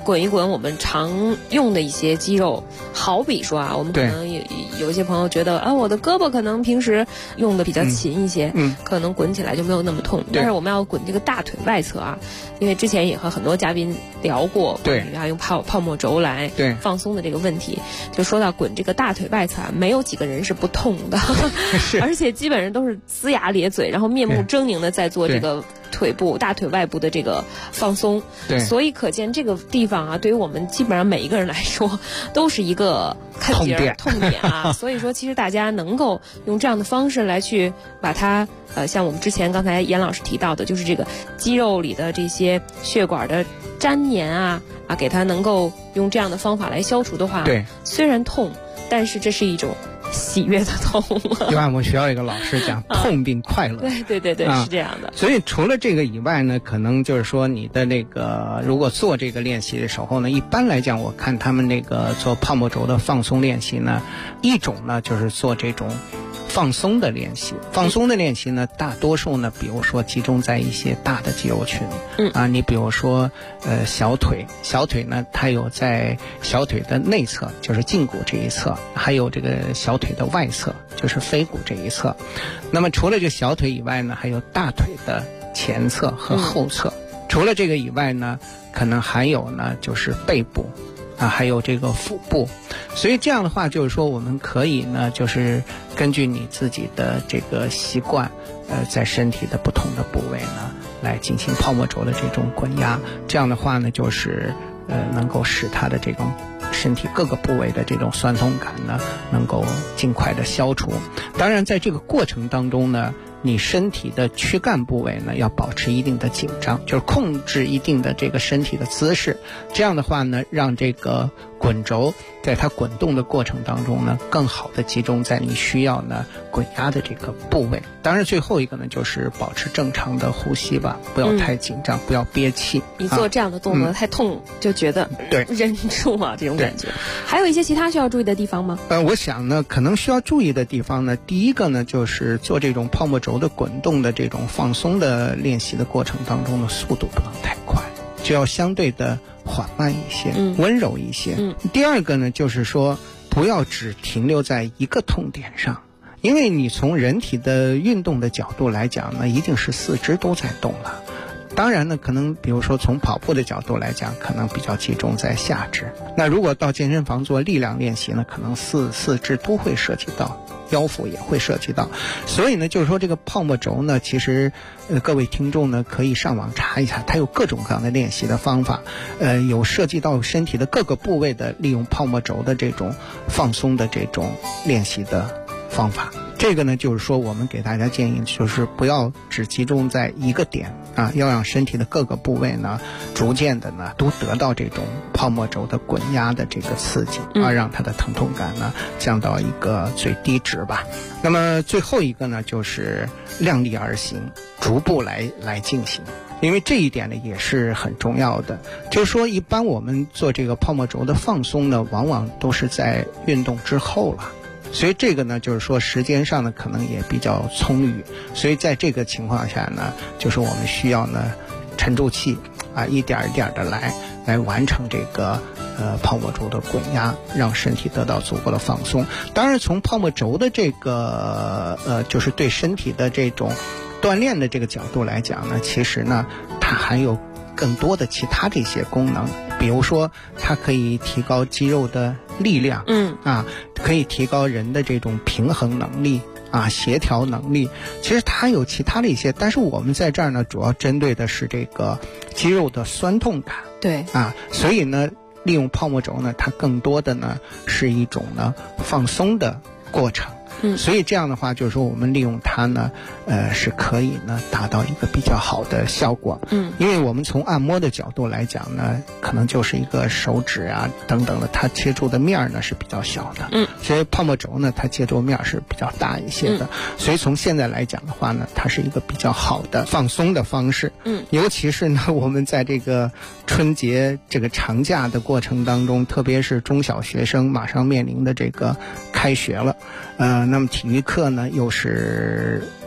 滚一滚我们常用的一些肌肉。好比说啊，我们可能有一些朋友觉得啊，我的胳膊可能平时用的比较勤一些，可能滚起来就没有那么痛。但是我们要滚这个大腿外侧啊，因为之前也和很多嘉宾聊过，对，要用泡沫轴来放松的这个问题。就说到滚这个大腿外侧啊，没有几个人是不痛的，而且基本上都是龇牙咧嘴，然后面目狰狞的在做这个腿部、大腿外部的这个放松。对，所以可见这个地方啊，对于我们基本上每一个人来说，都是一个痛点啊。所以说，其实大家能够用这样的方式来去把它像我们之前刚才严老师提到的，就是这个肌肉里的这些血管的粘连啊，给它能够用这样的方法来消除的话，对，虽然痛，但是这是一种喜悦的痛。 就按我们学校一个老师讲，痛并快乐。 对，是这样的。 所以除了这个以外呢，可能就是说你的那个如果做这个练习的时候呢，一般来讲我看他们那个做泡沫轴的放松练习呢，一种呢就是做这种放松的练习。放松的练习呢，大多数呢，比如说集中在一些大的肌肉群，你比如说小腿呢，它有在小腿的内侧，就是胫骨这一侧，还有这个小腿的外侧，就是腓骨这一侧。那么除了这小腿以外呢，还有大腿的前侧和后侧。除了这个以外呢，可能还有呢就是背部还有这个腹部。所以这样的话就是说我们可以呢就是根据你自己的这个习惯在身体的不同的部位呢来进行泡沫轴的这种滚压。这样的话呢就是能够使它的这种身体各个部位的这种酸痛感呢能够尽快的消除。当然在这个过程当中呢，你身体的躯干部位呢要保持一定的紧张，就是控制一定的这个身体的姿势。这样的话呢，让这个滚轴在它滚动的过程当中呢，更好的集中在你需要呢滚压的这个部位。当然最后一个呢，就是保持正常的呼吸吧，不要太紧张，不要憋气。 你做这样的动作太痛，就觉得对忍住啊，这种感觉。还有一些其他需要注意的地方吗？ 我想呢，可能需要注意的地方呢，第一个呢，就是做这种泡沫轴的滚动的这种放松的练习的过程当中的速度不能太快，就要相对的缓慢一些，温柔一些。第二个呢，就是说不要只停留在一个痛点上，因为你从人体的运动的角度来讲呢，一定是四肢都在动了。当然呢，可能比如说从跑步的角度来讲，可能比较集中在下肢。那如果到健身房做力量练习呢，可能四肢都会涉及到，腰腹也会涉及到。所以呢，就是说这个泡沫轴呢，其实各位听众呢可以上网查一下，它有各种各样的练习的方法，有涉及到身体的各个部位的利用泡沫轴的这种放松的这种练习的方法。这个呢，就是说我们给大家建议，就是不要只集中在一个点要让身体的各个部位呢，逐渐的呢，都得到这种泡沫轴的滚压的这个刺激让它的疼痛感呢降到一个最低值吧。那么最后一个呢，就是量力而行，逐步来进行。因为这一点呢也是很重要的，就是说一般我们做这个泡沫轴的放松呢，往往都是在运动之后了。所以这个呢，就是说时间上呢可能也比较充裕，所以在这个情况下呢，就是我们需要呢沉住气一点一点的来完成这个泡沫轴的滚压，让身体得到足够的放松。当然从泡沫轴的这个就是对身体的这种锻炼的这个角度来讲呢，其实呢它还有更多的其他的一些功能。比如说它可以提高肌肉的力量，可以提高人的这种平衡能力协调能力。其实它有其他的一些，但是我们在这儿呢主要针对的是这个肌肉的酸痛感。对所以呢利用泡沫轴呢，它更多的呢是一种呢放松的过程。所以这样的话就是说我们利用它呢是可以呢达到一个比较好的效果。因为我们从按摩的角度来讲呢，可能就是一个手指等等的，它接触的面呢是比较小的。所以泡沫轴呢它接触面是比较大一些的。所以从现在来讲的话呢，它是一个比较好的放松的方式。尤其是呢我们在这个春节这个长假的过程当中，特别是中小学生马上面临的这个开学了，那么体育课呢又是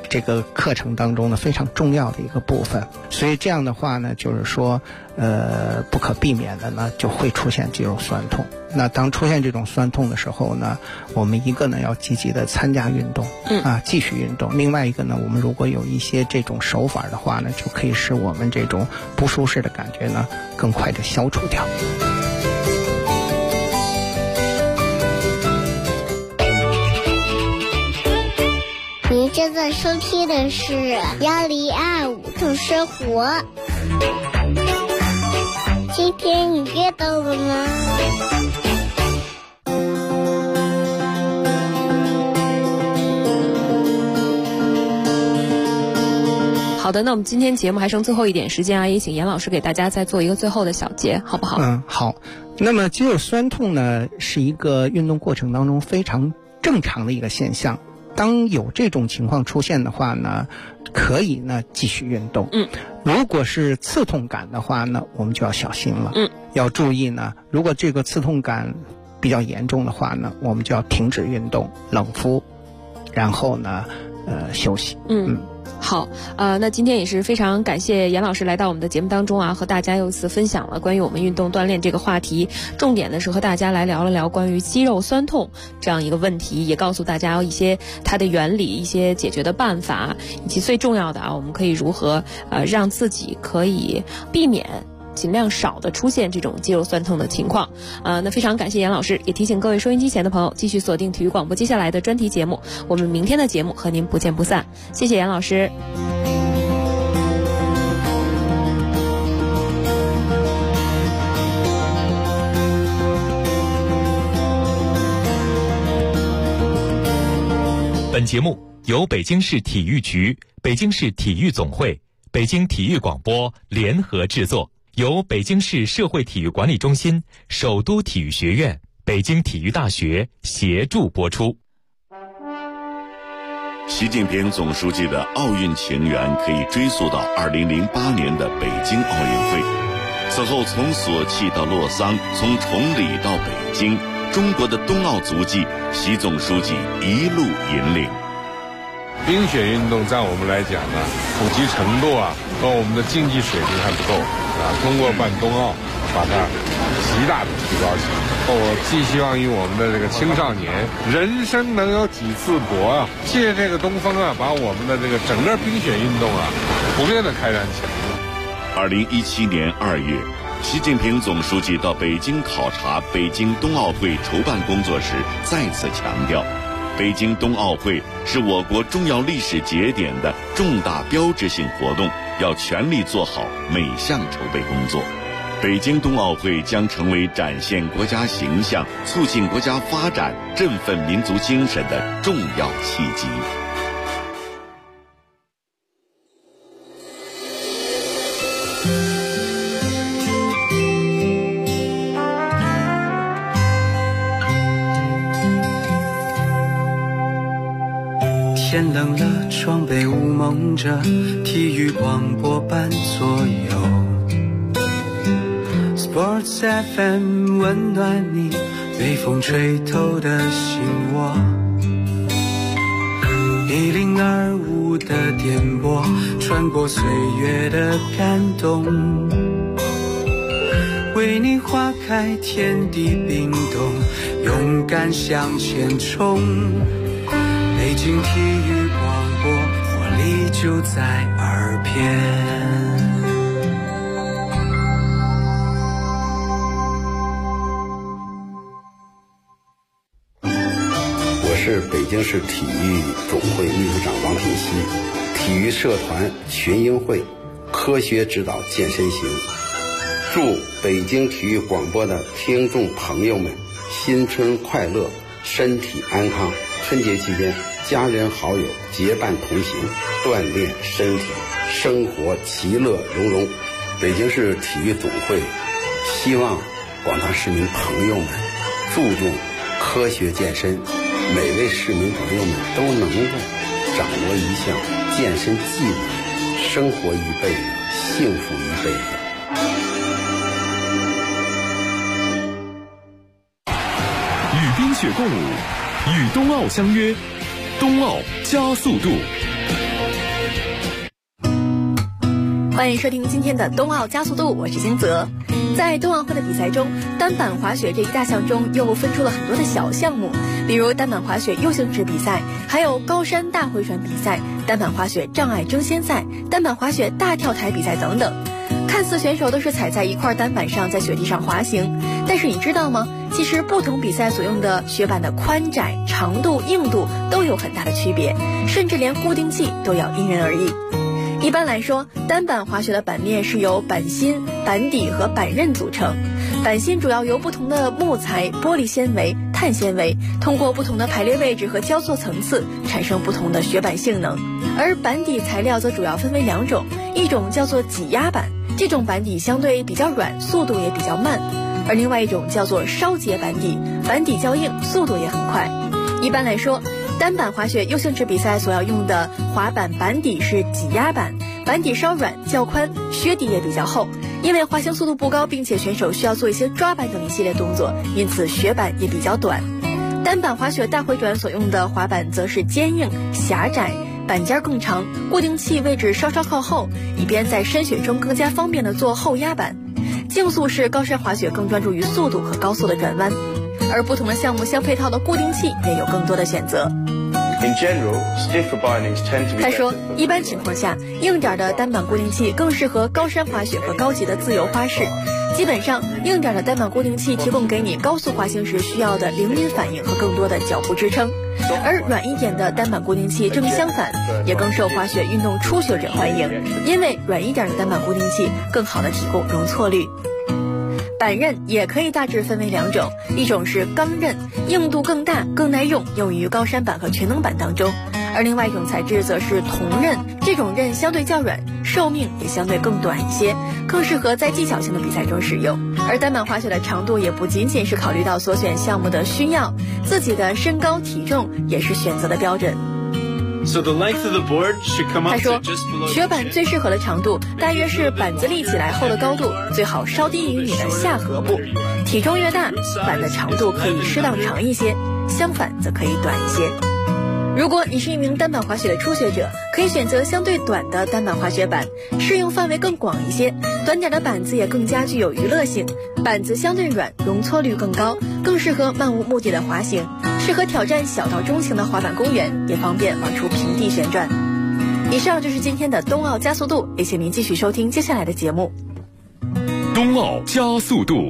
这个课程当中呢非常重要的一个部分。所以这样的话呢，就是说不可避免的呢就会出现肌肉酸痛。那当出现这种酸痛的时候呢，我们一个呢要积极的参加运动，继续运动。另外一个呢，我们如果有一些这种手法的话呢，就可以使我们这种不舒适的感觉呢更快的消除掉。 您正在收听的是1025动生活。今天你阅到了吗？ 好的，那我们今天节目还剩最后一点时间啊，也请严老师给大家再做一个最后的小结，好不好？ 好。那么肌肉酸痛呢，是一个运动过程当中非常正常的一个现象。当有这种情况出现的话呢，可以呢继续运动。如果是刺痛感的话呢，我们就要小心了。要注意呢，如果这个刺痛感比较严重的话呢，我们就要停止运动，冷敷，然后呢休息。 好，那今天也是非常感谢严老师来到我们的节目当中啊，和大家又一次分享了关于我们运动锻炼这个话题，重点的是和大家来聊了聊关于肌肉酸痛这样一个问题，也告诉大家一些它的原理、一些解决的办法，以及最重要的啊，我们可以如何让自己可以避免尽量少的出现这种肌肉酸痛的情况。那非常感谢严老师，也提醒各位收音机前的朋友继续锁定体育广播接下来的专题节目，我们明天的节目和您不见不散。谢谢严老师。 本节目由北京市体育局、北京市体育总会、北京体育广播联合制作，由北京市社会体育管理中心、首都体育学院、北京体育大学协助播出。 习近平总书记的奥运情缘可以追溯到2008年的北京奥运会。此后从索契到洛桑，从崇礼到北京，中国的冬奥足迹，习总书记一路引领。 冰雪运动在我们来讲呢，普及程度和我们的竞技水平还不够通过办冬奥，把它极大的提高起来。我寄希望于我们的这个青少年，人生能有几次搏借这个东风把我们的这个整个冰雪运动普遍的开展起来。 2017年2月，习近平总书记到北京考察北京冬奥会筹办工作时，再次强调，北京冬奥会是我国重要历史节点的重大标志性活动，要全力做好每项筹备工作。北京冬奥会将成为展现国家形象、促进国家发展、振奋民族精神的重要契机。 天冷了，窗被雾蒙着，体育广播伴左右。Sports FM 温暖你，被风吹透的心窝。1025的电波，穿过岁月的感动，为你划开天地冰冻，勇敢向前冲。北京体育广播，活力就在耳边。 我是北京市体育总会秘书长王品熙，体育社团群英会科学指导健身行。祝北京体育广播的听众朋友们新春快乐，身体安康。春节期间，家人好友结伴同行，锻炼身体，生活其乐融融。北京市体育总会希望广大市民朋友们注重科学健身，每位市民朋友们都能够掌握一项健身技能，生活一辈子，幸福一辈子。 与冰雪共舞，与冬奥相约，冬奥加速度。 欢迎收听今天的冬奥加速度，我是金泽。在冬奥会的比赛中，单板滑雪这一大项中又分出了很多的小项目，比如单板滑雪U形制比赛，还有高山大回转比赛、单板滑雪障碍争先赛、单板滑雪大跳台比赛等等。看似选手都是踩在一块单板上在雪地上滑行，但是你知道吗？其实不同比赛所用的雪板的宽窄、长度、硬度都有很大的区别，甚至连固定器都要因人而异。一般来说，单板滑雪的板面是由板芯、板底和板刃组成。板芯主要由不同的木材、玻璃纤维、碳纤维，通过不同的排列位置和交错层次，产生不同的雪板性能。而板底材料则主要分为两种，一种叫做挤压板，这种板底相对比较软，速度也比较慢；而另外一种叫做烧结板底，板底较硬，速度也很快。一般来说，单板滑雪U形制比赛所要用的滑板板底是挤压板，板底稍软较宽，靴底也比较厚。因为滑行速度不高，并且选手需要做一些抓板等一系列动作，因此雪板也比较短。单板滑雪大回转所用的滑板则是坚硬、狭窄，板尖更长，固定器位置稍稍靠后，以便在深雪中更加方便地做后压板。竞速式高山滑雪更专注于速度和高速的转弯，而不同的项目相配套的固定器也有更多的选择。他说，一般情况下，硬点的单板固定器更适合高山滑雪和高级的自由花式。基本上，硬点的单板固定器提供给你高速滑行时需要的灵敏反应和更多的脚步支撑，而软一点的单板固定器正相反，也更受滑雪运动初学者欢迎，因为软一点的单板固定器更好的提供容错率。板刃也可以大致分为两种，一种是钢刃，硬度更大更耐用，用于高山板和全能板当中；而另外一种材质则是铜刃，这种刃相对较软，寿命也相对更短一些，更适合在技巧性的比赛中使用。而单板滑雪的长度也不仅仅是考虑到所选项目的需要，自己的身高体重也是选择的标准。他说，雪板最适合的长度大约是板子立起来后的高度，最好稍低于你的下颌部。体重越大，板的长度可以适当长一些，相反则可以短一些。如果你是一名单板滑雪的初学者，可以选择相对短的单板滑雪板，适用范围更广一些，短点的板子也更加具有娱乐性，板子相对软，容错率更高，更适合漫无目的的滑行，适合挑战小到中型的滑板公园，也方便往出平地旋转。以上就是今天的冬奥加速度，也请您继续收听接下来的节目。 冬奥加速度。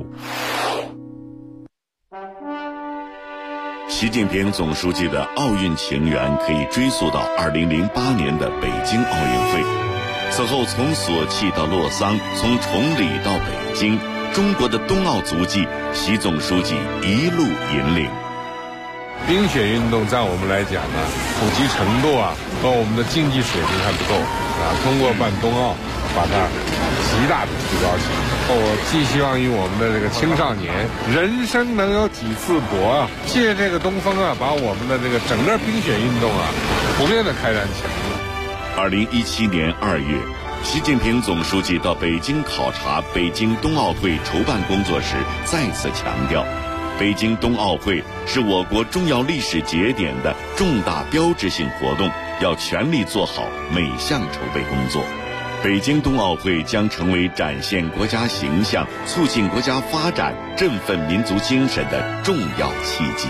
习近平总书记的奥运情缘可以追溯到2008年的北京奥运会。此后从索契到洛桑，从崇礼到北京，中国的冬奥足迹，习总书记一路引领。 冰雪运动在我们来讲呢，普及程度和我们的竞技水平还不够通过办冬奥，把它极大的提高起来。我寄希望于我们的这个青少年，人生能有几次搏借这个东风把我们的这个整个冰雪运动普遍的开展起来。 2017年2月，习近平总书记到北京考察北京冬奥会筹办工作时，再次强调，北京冬奥会是我国重要历史节点的重大标志性活动，要全力做好每项筹备工作。北京冬奥会将成为展现国家形象、促进国家发展、振奋民族精神的重要契机。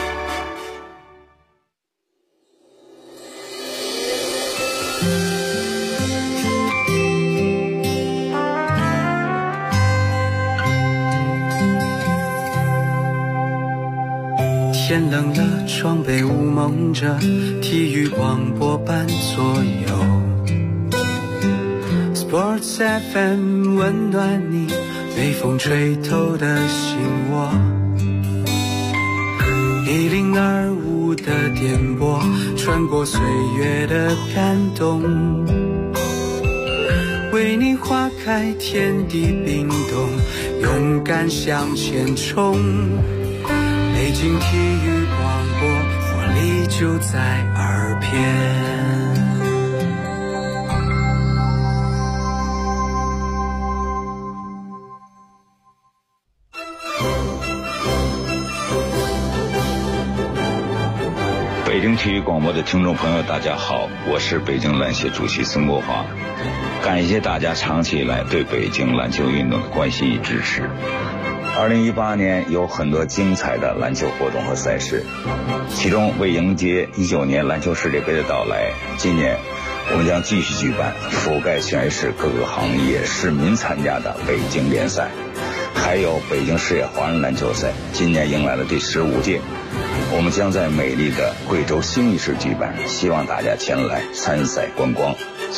天冷了，窗被雾蒙着，体育广播伴左右。Sports FM 温暖你被风吹透的心窝，102.5的电波穿过岁月的感动，为你划开天地冰冻，勇敢向前冲。北京体育广播，活力就在耳边。 北京体育广播的听众朋友，大家好，我是北京篮协主席孙国华。感谢大家长期以来对北京篮球运动的关心与支持。2018年有很多精彩的篮球活动和赛事，其中为迎接19年篮球世界杯的到来，今年我们将继续举办覆盖全市各个行业市民参加的北京联赛，还有北京市野华人篮球赛，今年迎来了第15届。我们将在美丽的贵州兴义市举办，希望大家前来参赛观光。